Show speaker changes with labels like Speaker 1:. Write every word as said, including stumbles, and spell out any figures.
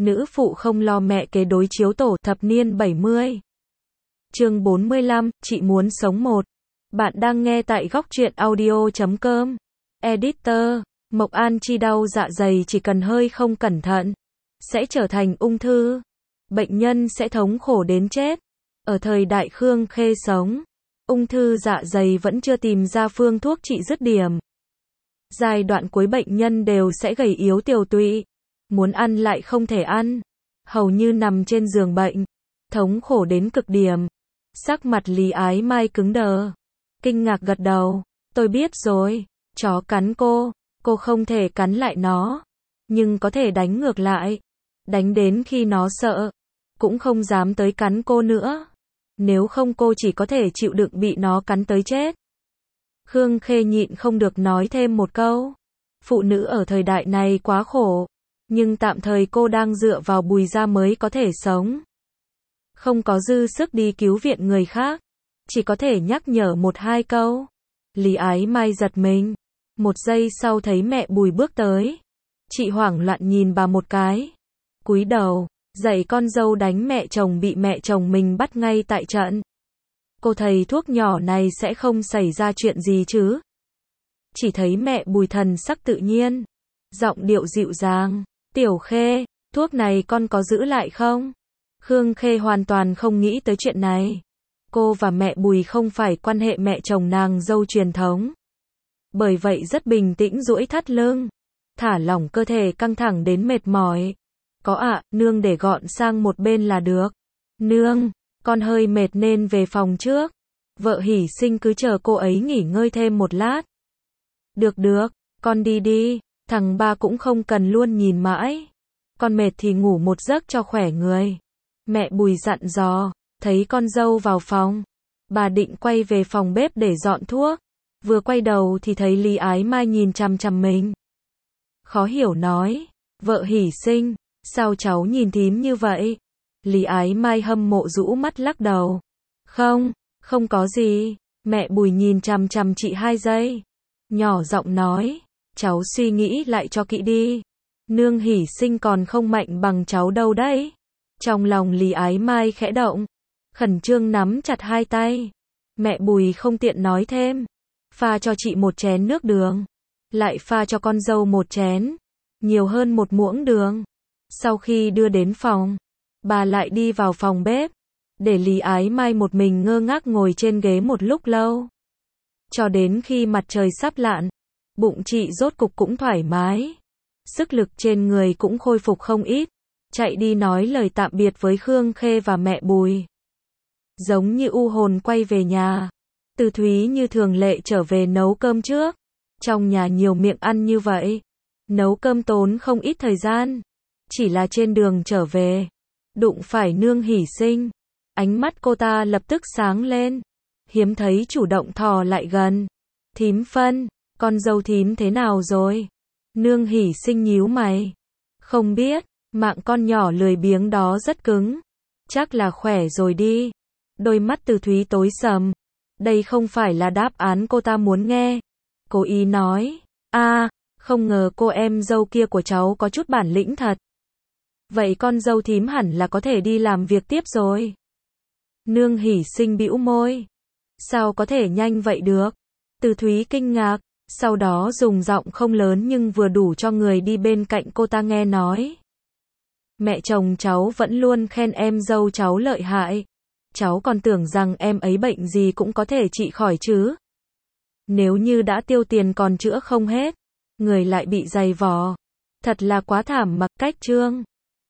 Speaker 1: Nữ phụ không lo mẹ kế đối chiếu tổ thập niên bảy mươi. Chương bốn mươi lăm, chị muốn sống một. Bạn đang nghe tại góc truyện audio chấm com. Editor, Mộc An chi đau dạ dày chỉ cần hơi không cẩn thận, sẽ trở thành ung thư. Bệnh nhân sẽ thống khổ đến chết. Ở thời đại Khương Khê sống, ung thư dạ dày vẫn chưa tìm ra phương thuốc trị dứt điểm. Giai đoạn cuối bệnh nhân đều sẽ gầy yếu tiều tụy, muốn ăn lại không thể ăn, hầu như nằm trên giường bệnh, thống khổ đến cực điểm. Sắc mặt Lý Ái Mai cứng đờ, kinh ngạc gật đầu, tôi biết rồi, chó cắn cô, cô không thể cắn lại nó, nhưng có thể đánh ngược lại, đánh đến khi nó sợ, cũng không dám tới cắn cô nữa, nếu không cô chỉ có thể chịu đựng bị nó cắn tới chết. Khương Khê nhịn không được nói thêm một câu, phụ nữ ở thời đại này quá khổ, nhưng tạm thời cô đang dựa vào Bùi gia mới có thể sống. Không có dư sức đi cứu viện người khác, chỉ có thể nhắc nhở một hai câu. Lý Ái Mai giật mình, một giây sau thấy mẹ Bùi bước tới. Chị hoảng loạn nhìn bà một cái, cúi đầu, dạy con dâu đánh mẹ chồng bị mẹ chồng mình bắt ngay tại trận. Cô thầy thuốc nhỏ này sẽ không xảy ra chuyện gì chứ? Chỉ thấy mẹ Bùi thần sắc tự nhiên, giọng điệu dịu dàng, Tiểu Khê, thuốc này con có giữ lại không? Khương Khê hoàn toàn không nghĩ tới chuyện này. Cô và mẹ Bùi không phải quan hệ mẹ chồng nàng dâu truyền thống. Bởi vậy rất bình tĩnh duỗi thắt lưng, thả lỏng cơ thể căng thẳng đến mệt mỏi. Có ạ, à, nương để gọn sang một bên là được. Nương, con hơi mệt nên về phòng trước. Vợ Hỷ Sinh cứ chờ cô ấy nghỉ ngơi thêm một lát. Được được, con đi đi, thằng ba cũng không cần luôn nhìn mãi. Con mệt thì ngủ một giấc cho khỏe người. Mẹ Bùi dặn dò, thấy con dâu vào phòng. Bà định quay về phòng bếp để dọn thuốc. Vừa quay đầu thì thấy Lý Ái Mai nhìn chằm chằm mình. Khó hiểu nói, vợ Hỷ Sinh, sao cháu nhìn thím như vậy? Lý Ái Mai hâm mộ rũ mắt lắc đầu. Không, không có gì. Mẹ Bùi nhìn chằm chằm chị hai giây. Nhỏ giọng nói, cháu suy nghĩ lại cho kỹ đi. Nương Hỷ Sinh còn không mạnh bằng cháu đâu đấy. Trong lòng Lý Ái Mai khẽ động, khẩn trương nắm chặt hai tay. Mẹ Bùi không tiện nói thêm. Pha cho chị một chén nước đường. Lại pha cho con dâu một chén. Nhiều hơn một muỗng đường. Sau khi đưa đến phòng, bà lại đi vào phòng bếp. Để Lý Ái Mai một mình ngơ ngác ngồi trên ghế một lúc lâu. Cho đến khi mặt trời sắp lặn, bụng chị rốt cục cũng thoải mái. Sức lực trên người cũng khôi phục không ít. Chạy đi nói lời tạm biệt với Khương Khê và mẹ Bùi. Giống như u hồn quay về nhà. Từ Thúy như thường lệ trở về nấu cơm trước. Trong nhà nhiều miệng ăn như vậy, nấu cơm tốn không ít thời gian. Chỉ là trên đường trở về, đụng phải nương Hỷ Sinh. Ánh mắt cô ta lập tức sáng lên. Hiếm thấy chủ động thò lại gần. Thím Phân, con dâu thím thế nào rồi? Nương Hỷ Sinh nhíu mày. Không biết, mạng con nhỏ lười biếng đó rất cứng. Chắc là khỏe rồi đi. Đôi mắt Từ Thúy tối sầm. Đây không phải là đáp án cô ta muốn nghe. Cố ý nói, a, à, không ngờ cô em dâu kia của cháu có chút bản lĩnh thật. Vậy con dâu thím hẳn là có thể đi làm việc tiếp rồi. Nương Hỷ Sinh bĩu môi. Sao có thể nhanh vậy được? Từ Thúy kinh ngạc, sau đó dùng giọng không lớn nhưng vừa đủ cho người đi bên cạnh cô ta nghe nói. Mẹ chồng cháu vẫn luôn khen em dâu cháu lợi hại. Cháu còn tưởng rằng em ấy bệnh gì cũng có thể trị khỏi chứ. Nếu như đã tiêu tiền còn chữa không hết, người lại bị dày vò. Thật là quá thảm mặc cách trương.